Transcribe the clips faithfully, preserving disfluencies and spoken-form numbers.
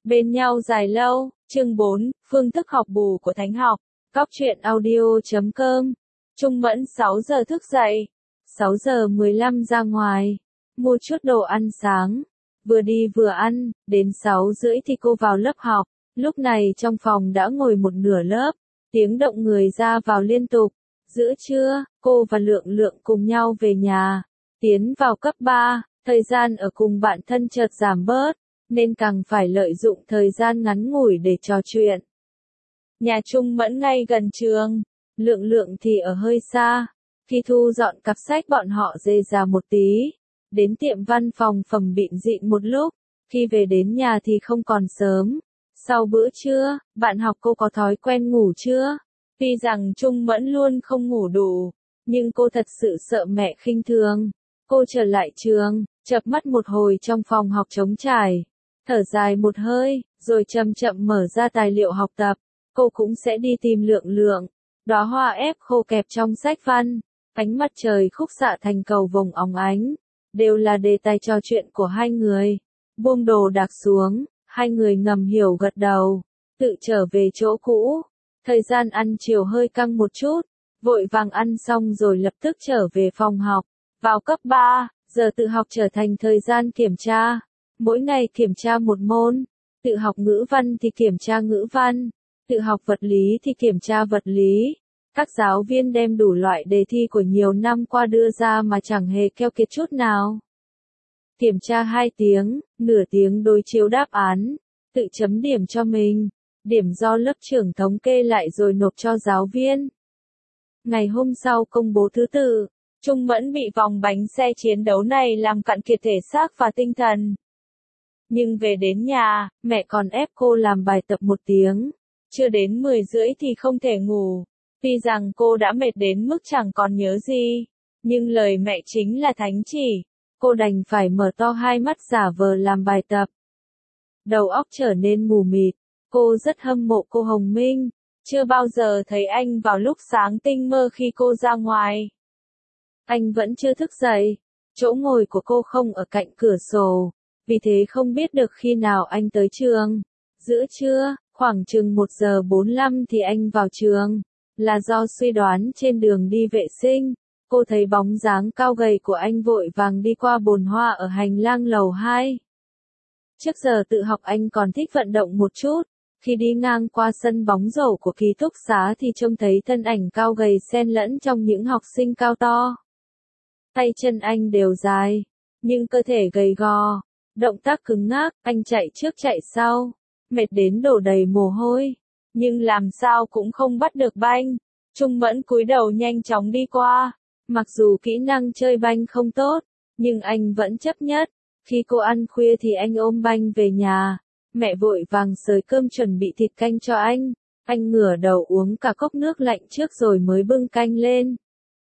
Bên nhau dài lâu, chương bốn, phương thức học bù của thánh học, Cóc truyện audio chấm com. Trung Mẫn sáu giờ thức dậy, sáu giờ mười lăm ra ngoài, mua chút đồ ăn sáng, vừa đi vừa ăn, đến sáu rưỡi thì cô vào lớp học, lúc này trong phòng đã ngồi một nửa lớp, tiếng động người ra vào liên tục. Giữa trưa, cô và Lượng Lượng cùng nhau về nhà, tiến vào cấp ba, thời gian ở cùng bạn thân chợt giảm bớt, nên càng phải lợi dụng thời gian ngắn ngủi để trò chuyện. Nhà Trung Mẫn ngay gần trường, Lượng Lượng thì ở hơi xa. Khi thu dọn cặp sách bọn họ dê ra một tí, đến tiệm văn phòng phẩm bịn dịn một lúc, khi về đến nhà thì không còn sớm. Sau bữa trưa, bạn học cô có thói quen ngủ chưa? Tuy rằng Trung Mẫn luôn không ngủ đủ, nhưng cô thật sự sợ mẹ khinh thường. Cô trở lại trường, chợp mắt một hồi trong phòng học trống trải, thở dài một hơi, rồi chậm chậm mở ra tài liệu học tập. Cô cũng sẽ đi tìm Lượng Lượng. Đóa hoa ép khô kẹp trong sách văn, ánh mặt trời khúc xạ thành cầu vồng óng ánh, đều là đề tài trò chuyện của hai người. Buông đồ đạc xuống, hai người ngầm hiểu gật đầu, tự trở về chỗ cũ. Thời gian ăn chiều hơi căng một chút, vội vàng ăn xong rồi lập tức trở về phòng học. Vào cấp ba, giờ tự học trở thành thời gian kiểm tra. Mỗi ngày kiểm tra một môn, tự học ngữ văn thì kiểm tra ngữ văn, tự học vật lý thì kiểm tra vật lý. Các giáo viên đem đủ loại đề thi của nhiều năm qua đưa ra mà chẳng hề keo kiệt chút nào. Kiểm tra hai tiếng, nửa tiếng đối chiếu đáp án, tự chấm điểm cho mình, điểm do lớp trưởng thống kê lại rồi nộp cho giáo viên. Ngày hôm sau công bố thứ tự, Trung Mẫn bị vòng bánh xe chiến đấu này làm cạn kiệt thể xác và tinh thần. Nhưng về đến nhà, mẹ còn ép cô làm bài tập một tiếng, chưa đến mười rưỡi thì không thể ngủ. Tuy rằng cô đã mệt đến mức chẳng còn nhớ gì, nhưng lời mẹ chính là thánh chỉ, cô đành phải mở to hai mắt giả vờ làm bài tập. Đầu óc trở nên mù mịt, cô rất hâm mộ cô Hồng Minh, chưa bao giờ thấy anh vào lúc sáng tinh mơ khi cô ra ngoài. Anh vẫn chưa thức dậy, chỗ ngồi của cô không ở cạnh cửa sổ, vì thế không biết được khi nào anh tới trường. Giữa trưa, khoảng chừng một giờ bốn mươi lăm thì anh vào trường, là do suy đoán trên đường đi vệ sinh, cô thấy bóng dáng cao gầy của anh vội vàng đi qua bồn hoa ở hành lang lầu hai. Trước giờ tự học anh còn thích vận động một chút, khi đi ngang qua sân bóng rổ của ký túc xá thì trông thấy thân ảnh cao gầy xen lẫn trong những học sinh cao to. Tay chân anh đều dài, nhưng cơ thể gầy gò, động tác cứng ngắc, anh chạy trước chạy sau, mệt đến đổ đầy mồ hôi, nhưng làm sao cũng không bắt được banh. Trung Mẫn cúi đầu nhanh chóng đi qua, mặc dù kỹ năng chơi banh không tốt, nhưng anh vẫn chấp nhất. Khi cô ăn khuya thì anh ôm banh về nhà, mẹ vội vàng xới cơm chuẩn bị thịt canh cho anh, anh ngửa đầu uống cả cốc nước lạnh trước rồi mới bưng canh lên.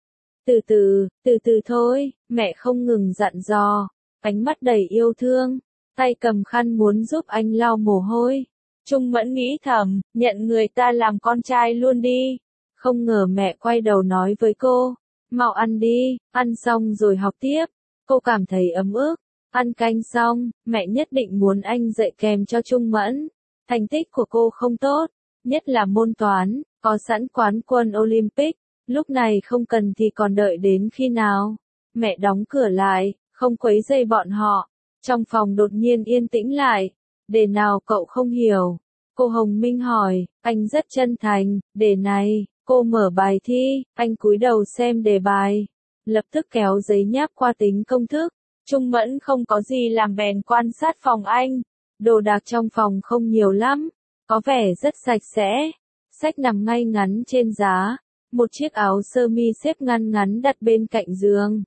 Từ từ, từ từ thôi, mẹ không ngừng dặn dò, ánh mắt đầy yêu thương, tay cầm khăn muốn giúp anh lau mồ hôi. Trung Mẫn nghĩ thầm, nhận người ta làm con trai luôn đi. Không ngờ mẹ quay đầu nói với cô, mau ăn đi, ăn xong rồi học tiếp. Cô cảm thấy ấm ức, ăn canh xong, mẹ nhất định muốn anh dạy kèm cho Trung Mẫn. Thành tích của cô không tốt, nhất là môn toán, có sẵn quán quân Olympic, lúc này không cần thì còn đợi đến khi nào. Mẹ đóng cửa lại, không quấy rầy bọn họ. Trong phòng đột nhiên yên tĩnh lại. Đề nào cậu không hiểu? Cô Hồng Minh hỏi, anh rất chân thành, đề này. Cô mở bài thi, anh cúi đầu xem đề bài, lập tức kéo giấy nháp qua tính công thức. Trung Mẫn không có gì làm bèn quan sát phòng anh. Đồ đạc trong phòng không nhiều lắm, có vẻ rất sạch sẽ. Sách nằm ngay ngắn trên giá, một chiếc áo sơ mi xếp ngăn ngắn đặt bên cạnh giường.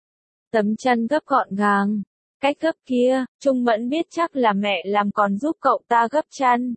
Tấm chăn gấp gọn gàng. Cách gấp kia, Trung Mẫn biết chắc là mẹ làm còn giúp cậu ta gấp chăn.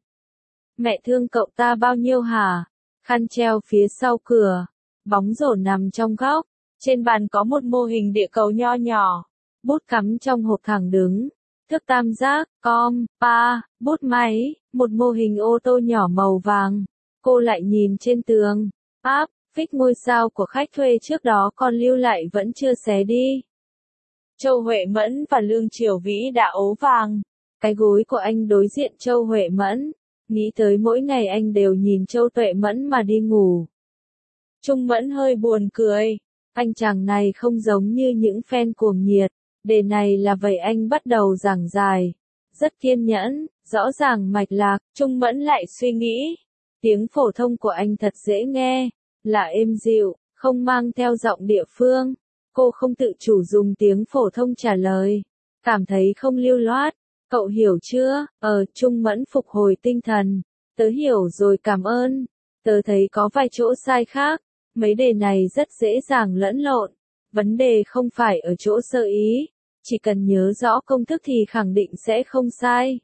Mẹ thương cậu ta bao nhiêu hả? Khăn treo phía sau cửa, bóng rổ nằm trong góc, trên bàn có một mô hình địa cầu nho nhỏ, bút cắm trong hộp thẳng đứng, thước tam giác, com, pa, bút máy, một mô hình ô tô nhỏ màu vàng. Cô lại nhìn trên tường, áp, phích ngôi sao của khách thuê trước đó còn lưu lại vẫn chưa xé đi. Châu Huệ Mẫn và Lương Triều Vĩ đã ố vàng, Cái gối của anh đối diện Châu Huệ Mẫn, nghĩ tới mỗi ngày anh đều nhìn Châu Tuệ Mẫn mà đi ngủ. Trung Mẫn hơi buồn cười, anh chàng này không giống như những fan cuồng nhiệt, đề này là vậy anh bắt đầu giảng giải, rất kiên nhẫn, rõ ràng mạch lạc, Trung Mẫn lại suy nghĩ, tiếng phổ thông của anh thật dễ nghe, là êm dịu, không mang theo giọng địa phương, cô không tự chủ dùng tiếng phổ thông trả lời, cảm thấy không lưu loát, cậu hiểu chưa, ờ, Trung Mẫn phục hồi tinh thần, tớ hiểu rồi cảm ơn, tớ thấy có vài chỗ sai khác. Mấy đề này rất dễ dàng lẫn lộn, vấn đề không phải ở chỗ sơ ý, chỉ cần nhớ rõ công thức thì khẳng định sẽ không sai.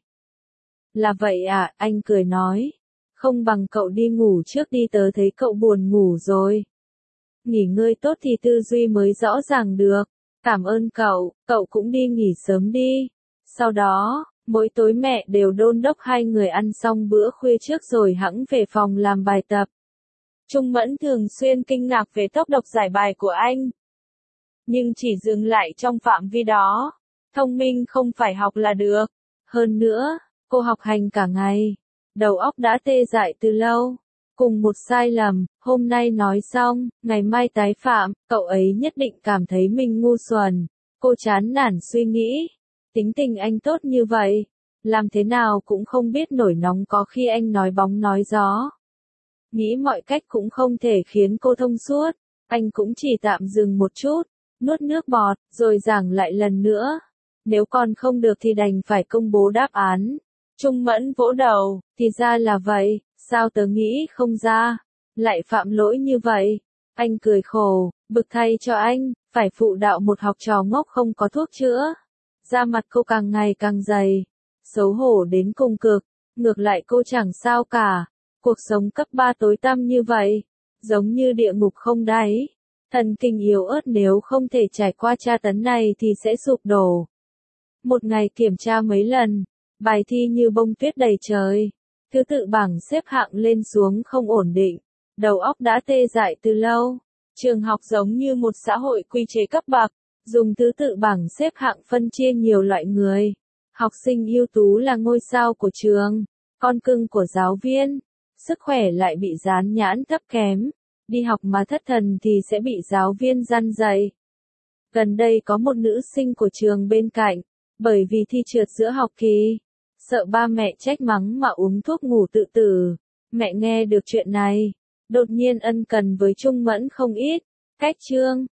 Là vậy à, anh cười nói, không bằng cậu đi ngủ trước đi, tớ thấy cậu buồn ngủ rồi. Nghỉ ngơi tốt thì tư duy mới rõ ràng được, cảm ơn cậu, cậu cũng đi nghỉ sớm đi. Sau đó, mỗi tối mẹ đều đôn đốc hai người ăn xong bữa khuya trước rồi hẵng về phòng làm bài tập. Trung Mẫn thường xuyên kinh ngạc về tốc độ giải bài của anh. Nhưng chỉ dừng lại trong phạm vi đó. Thông minh không phải học là được. Hơn nữa, cô học hành cả ngày. Đầu óc đã tê dại từ lâu. Cùng một sai lầm, hôm nay nói xong, ngày mai tái phạm, cậu ấy nhất định cảm thấy mình ngu xuẩn. Cô chán nản suy nghĩ. Tính tình anh tốt như vậy. Làm thế nào cũng không biết nổi nóng có khi anh nói bóng nói gió. Nghĩ mọi cách cũng không thể khiến cô thông suốt, anh cũng chỉ tạm dừng một chút, nuốt nước bọt, rồi giảng lại lần nữa. Nếu còn không được thì đành phải công bố đáp án. Trung Mẫn vỗ đầu, thì ra là vậy, sao tớ nghĩ không ra, lại phạm lỗi như vậy. Anh cười khổ, bực thay cho anh, phải phụ đạo một học trò ngốc không có thuốc chữa. Da mặt cô càng ngày càng dày, xấu hổ đến cùng cực, ngược lại cô chẳng sao cả. Cuộc sống cấp ba tối tăm như vậy, giống như địa ngục không đáy. Thần kinh yếu ớt nếu không thể trải qua tra tấn này thì sẽ sụp đổ. Một ngày kiểm tra mấy lần, bài thi như bông tuyết đầy trời. Thứ tự bảng xếp hạng lên xuống không ổn định, đầu óc đã tê dại từ lâu. Trường học giống như một xã hội quy chế cấp bậc, dùng thứ tự bảng xếp hạng phân chia nhiều loại người. Học sinh ưu tú là ngôi sao của trường, con cưng của giáo viên. Sức khỏe lại bị dán nhãn thấp kém, đi học mà thất thần thì sẽ bị giáo viên răn dạy. Gần đây có một nữ sinh của trường bên cạnh, bởi vì thi trượt giữa học kỳ, sợ ba mẹ trách mắng mà uống thuốc ngủ tự tử. Mẹ nghe được chuyện này, đột nhiên ân cần với Trung Mẫn không ít, cách chương,